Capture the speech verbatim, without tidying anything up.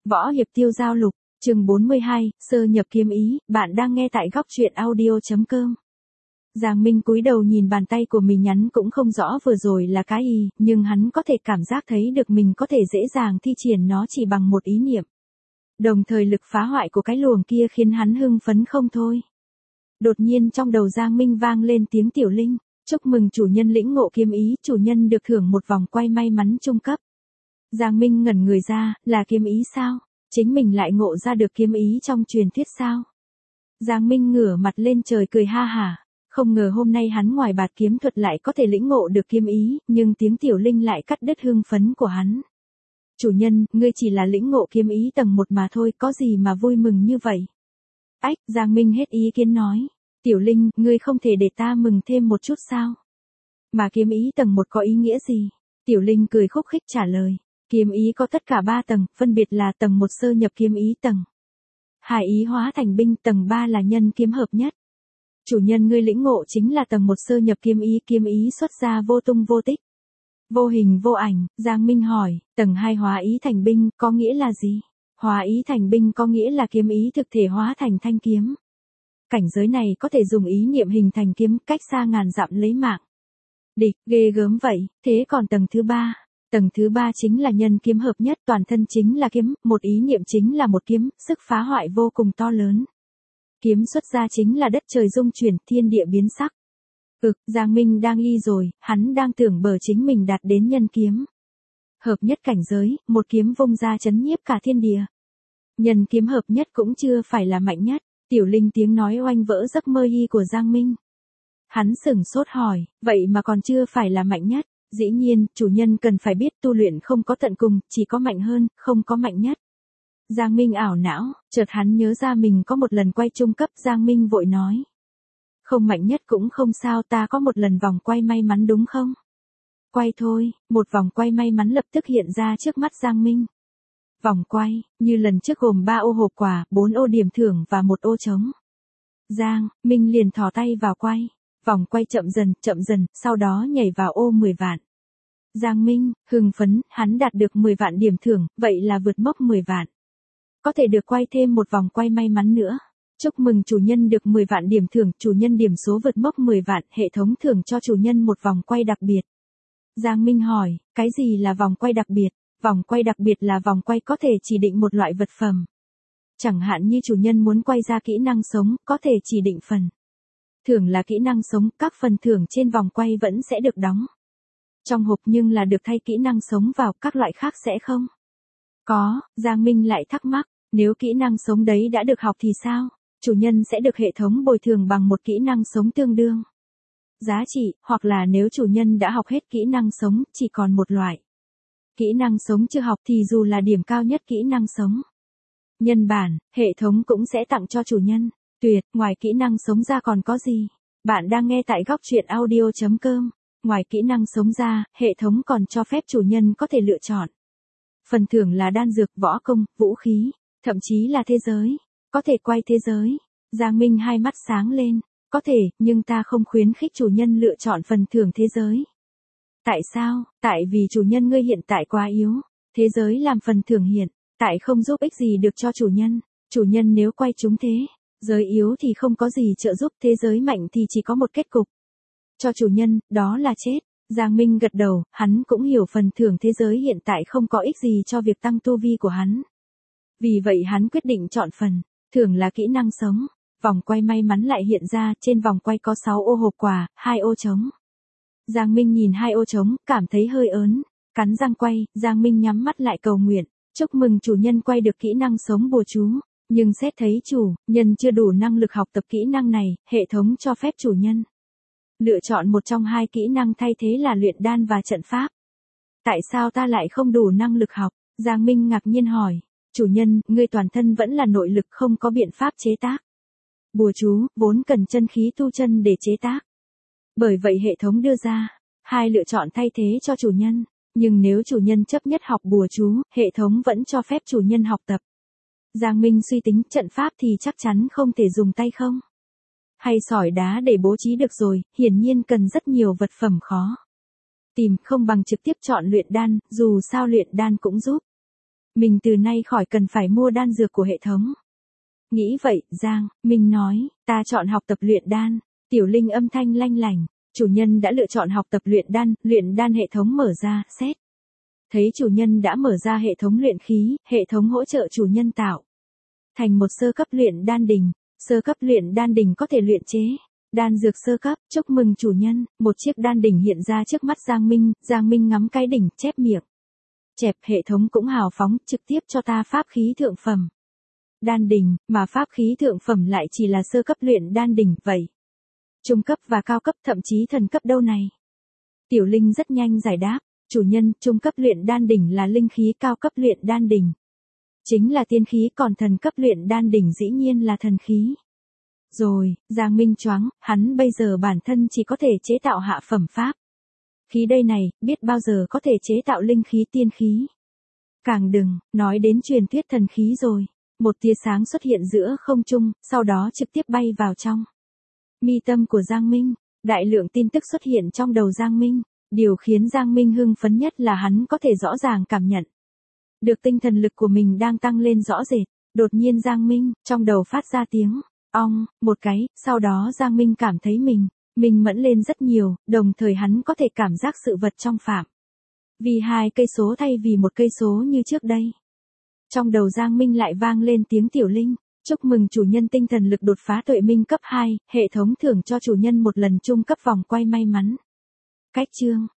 Võ hiệp tiêu giao lục, chương bốn mươi hai, sơ nhập kiếm ý, bạn đang nghe tại góc truyện audio.com. Giang Minh cúi đầu nhìn bàn tay của mình nhắn cũng không rõ vừa rồi là cái gì, nhưng hắn có thể cảm giác thấy được mình có thể dễ dàng thi triển nó chỉ bằng một ý niệm. Đồng thời lực phá hoại của cái luồng kia khiến hắn hưng phấn không thôi. Đột nhiên trong đầu Giang Minh vang lên tiếng Tiểu Linh, chúc mừng chủ nhân lĩnh ngộ kiếm ý, chủ nhân được thưởng một vòng quay may mắn trung cấp. Giang Minh ngẩn người ra, là kiếm ý sao? Chính mình lại ngộ ra được kiếm ý trong truyền thuyết sao? Giang Minh ngửa mặt lên trời cười ha hả, không ngờ hôm nay hắn ngoài bạt kiếm thuật lại có thể lĩnh ngộ được kiếm ý, nhưng tiếng Tiểu Linh lại cắt đứt hưng phấn của hắn. Chủ nhân, ngươi chỉ là lĩnh ngộ kiếm ý tầng một mà thôi, có gì mà vui mừng như vậy? Ách, Giang Minh hết ý kiến nói. Tiểu Linh, ngươi không thể để ta mừng thêm một chút sao? Mà kiếm ý tầng một có ý nghĩa gì? Tiểu Linh cười khúc khích trả lời. Kiếm ý có tất cả ba tầng, phân biệt là tầng một sơ nhập kiếm ý tầng hai ý hóa thành binh, tầng ba là nhân kiếm hợp nhất. Chủ nhân ngươi lĩnh ngộ chính là tầng một sơ nhập kiếm ý, kiếm ý xuất ra vô tung vô tích, vô hình vô ảnh. Giang Minh hỏi, tầng hai hóa ý thành binh có nghĩa là gì? Hóa ý thành binh có nghĩa là kiếm ý thực thể hóa thành thanh kiếm. Cảnh giới này có thể dùng ý niệm hình thành kiếm, cách xa ngàn dặm lấy mạng địch, ghê gớm vậy. Thế còn tầng thứ ba? Tầng thứ ba chính là nhân kiếm hợp nhất, toàn thân chính là kiếm, một ý niệm chính là một kiếm, sức phá hoại vô cùng to lớn. Kiếm xuất ra chính là đất trời rung chuyển, thiên địa biến sắc. Ực, Giang Minh đang y rồi, hắn đang tưởng bờ chính mình đạt đến nhân kiếm hợp nhất cảnh giới, một kiếm vung ra chấn nhiếp cả thiên địa. Nhân kiếm hợp nhất cũng chưa phải là mạnh nhất. Tiểu Linh tiếng nói oanh vỡ giấc mơ y của Giang Minh. Hắn sửng sốt hỏi, vậy mà còn chưa phải là mạnh nhất? Dĩ nhiên, chủ nhân cần phải biết tu luyện không có tận cùng, chỉ có mạnh hơn, không có mạnh nhất. Giang Minh ảo não, chợt hắn nhớ ra mình có một lần quay trung cấp. Giang Minh vội nói. Không mạnh nhất cũng không sao, ta có một lần vòng quay may mắn đúng không? Quay thôi, một vòng quay may mắn lập tức hiện ra trước mắt Giang Minh. Vòng quay, như lần trước gồm ba ô hộp quà, bốn ô điểm thưởng và một ô trống. Giang Minh liền thò tay vào quay. Vòng quay chậm dần, chậm dần, sau đó nhảy vào ô mười vạn. Giang Minh, hưng phấn, hắn đạt được mười vạn điểm thưởng, vậy là vượt mốc mười vạn. Có thể được quay thêm một vòng quay may mắn nữa. Chúc mừng chủ nhân được mười vạn điểm thưởng, chủ nhân điểm số vượt mốc mười vạn, hệ thống thưởng cho chủ nhân một vòng quay đặc biệt. Giang Minh hỏi, cái gì là vòng quay đặc biệt? Vòng quay đặc biệt là vòng quay có thể chỉ định một loại vật phẩm. Chẳng hạn như chủ nhân muốn quay ra kỹ năng sống, có thể chỉ định phần thưởng là kỹ năng sống, các phần thưởng trên vòng quay vẫn sẽ được đóng trong hộp nhưng là được thay kỹ năng sống vào, các loại khác sẽ không có. Giang Minh lại thắc mắc, nếu kỹ năng sống đấy đã được học thì sao? Chủ nhân sẽ được hệ thống bồi thường bằng một kỹ năng sống tương đương giá trị, hoặc là nếu chủ nhân đã học hết kỹ năng sống, chỉ còn một loại kỹ năng sống chưa học thì dù là điểm cao nhất kỹ năng sống nhân bản, hệ thống cũng sẽ tặng cho chủ nhân. Tuyệt, ngoài kỹ năng sống ra còn có gì? Bạn đang nghe tại góc truyện audio.com. Ngoài kỹ năng sống ra, hệ thống còn cho phép chủ nhân có thể lựa chọn phần thưởng là đan dược, võ công, vũ khí, thậm chí là thế giới. Có thể quay thế giới. Giang Minh hai mắt sáng lên. Có thể, nhưng ta không khuyến khích chủ nhân lựa chọn phần thưởng thế giới. Tại sao? Tại vì chủ nhân ngươi hiện tại quá yếu. Thế giới làm phần thưởng hiện tại không giúp ích gì được cho chủ nhân. Chủ nhân nếu quay chúng thế giới yếu thì không có gì trợ giúp, thế giới mạnh thì chỉ có một kết cục cho chủ nhân, đó là chết. Giang Minh gật đầu, hắn cũng hiểu phần thưởng thế giới hiện tại không có ích gì cho việc tăng tu vi của hắn. Vì vậy hắn quyết định chọn phần thưởng là kỹ năng sống. Vòng quay may mắn lại hiện ra, trên vòng quay có sáu ô hộp quà, hai ô trống. Giang Minh nhìn hai ô trống, cảm thấy hơi ớn, cắn răng quay. Giang Minh nhắm mắt lại cầu nguyện, chúc mừng chủ nhân quay được kỹ năng sống bùa chú. Nhưng xét thấy chủ nhân chưa đủ năng lực học tập kỹ năng này, hệ thống cho phép chủ nhân lựa chọn một trong hai kỹ năng thay thế là luyện đan và trận pháp. Tại sao ta lại không đủ năng lực học? Giang Minh ngạc nhiên hỏi. Chủ nhân, ngươi toàn thân vẫn là nội lực, không có biện pháp chế tác bùa chú, vốn cần chân khí tu chân để chế tác. Bởi vậy hệ thống đưa ra hai lựa chọn thay thế cho chủ nhân. Nhưng nếu chủ nhân chấp nhất học bùa chú, hệ thống vẫn cho phép chủ nhân học tập. Giang Minh suy tính, trận pháp thì chắc chắn không thể dùng tay không hay sỏi đá để bố trí được rồi, hiển nhiên cần rất nhiều vật phẩm khó tìm, không bằng trực tiếp chọn luyện đan, dù sao luyện đan cũng giúp Mình từ nay khỏi cần phải mua đan dược của hệ thống. Nghĩ vậy, Giang Minh nói, ta chọn học tập luyện đan. Tiểu Linh âm thanh lanh lảnh, chủ nhân đã lựa chọn học tập luyện đan, luyện đan hệ thống mở ra, xét. Thấy chủ nhân đã mở ra hệ thống luyện khí, hệ thống hỗ trợ chủ nhân tạo thành một sơ cấp luyện đan đỉnh. Sơ cấp luyện đan đỉnh có thể luyện chế đan dược sơ cấp. Chúc mừng chủ nhân, một chiếc đan đỉnh hiện ra trước mắt Giang Minh. Giang Minh ngắm cái đỉnh, chép miệng. Chẹp, hệ thống cũng hào phóng, trực tiếp cho ta pháp khí thượng phẩm. Đan đỉnh, mà pháp khí thượng phẩm lại chỉ là sơ cấp luyện đan đỉnh, vậy. Trung cấp và cao cấp, thậm chí thần cấp đâu này? Tiểu Linh rất nhanh giải đáp, chủ nhân, trung cấp luyện đan đỉnh là linh khí, cao cấp luyện đan đỉnh chính là tiên khí, còn thần cấp luyện đan đỉnh dĩ nhiên là thần khí. Rồi, Giang Minh choáng, hắn bây giờ bản thân chỉ có thể chế tạo hạ phẩm pháp khí đây này, biết bao giờ có thể chế tạo linh khí tiên khí. Càng đừng nói đến truyền thuyết thần khí rồi. Một tia sáng xuất hiện giữa không trung, sau đó trực tiếp bay vào trong mi tâm của Giang Minh. Đại lượng tin tức xuất hiện trong đầu Giang Minh. Điều khiến Giang Minh hưng phấn nhất là hắn có thể rõ ràng cảm nhận được tinh thần lực của mình đang tăng lên rõ rệt. Đột nhiên Giang Minh, trong đầu phát ra tiếng ong, một cái, sau đó Giang Minh cảm thấy mình, mình mẫn lên rất nhiều, đồng thời hắn có thể cảm giác sự vật trong phạm vì hai cây số thay vì một cây số như trước đây. Trong đầu Giang Minh lại vang lên tiếng Tiểu Linh, chúc mừng chủ nhân tinh thần lực đột phá tuệ minh cấp hai, hệ thống thưởng cho chủ nhân một lần trung cấp vòng quay may mắn. Cách chương